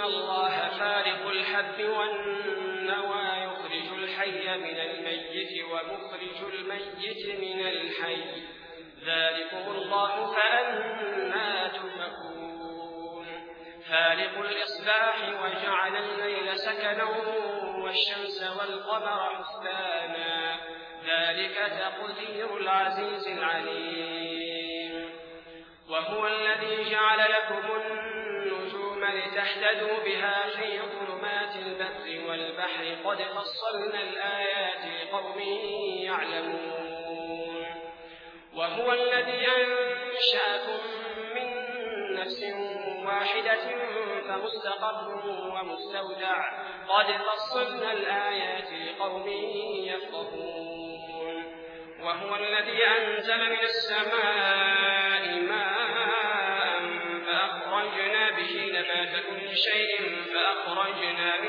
الله فالق الحب والنوى يخرج الحي من الميت ومخرج الميت من الحي ذلكم الله فأنى تؤفكون فالق الإصباح وجعل الليل سكنا والشمس والقمر حسبانا ذلك تقدير العزيز العليم وهو الذي جعل لكم النجوم لتهتدوا بها في ظلمات البر والبحر قد فصلنا الآيات لقوم يعلمون وهو الذي أنشأكم من نفس واحدة فمستقر ومستودع قد فصلنا الآيات لقوم يفقهون وهو الذي أنزل من السماء ماء فأخرجنا به نبات كل شيء فأخرجنا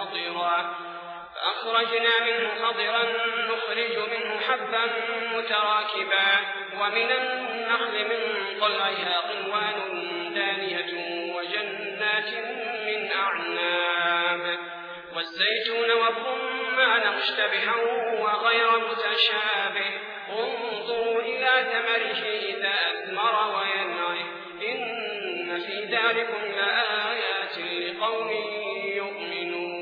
منه خضرا نخرج منه حبا متراكبا ومن النخل من طلعها قنوان دانية وجنات من أعناب والزيتون والرمان مشتبها وغير متشابه انظروا إلى ثمره إذا أثمر وينعه إن في ذلكم لآيات لقوم يؤمنون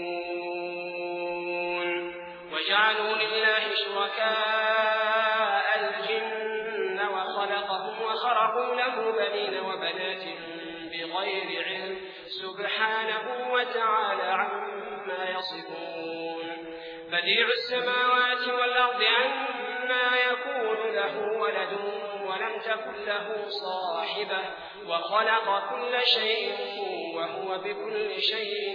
وجعلوا لله شركاء الجن وخلقهم وخرقوا له بنين وبنات بغير علم سبحانه وتعالى عما يصفون بديع السماوات والأرض أنى يكون له ولد ولم تكن له صاحبة وخلق كل شيء وهو بكل شيء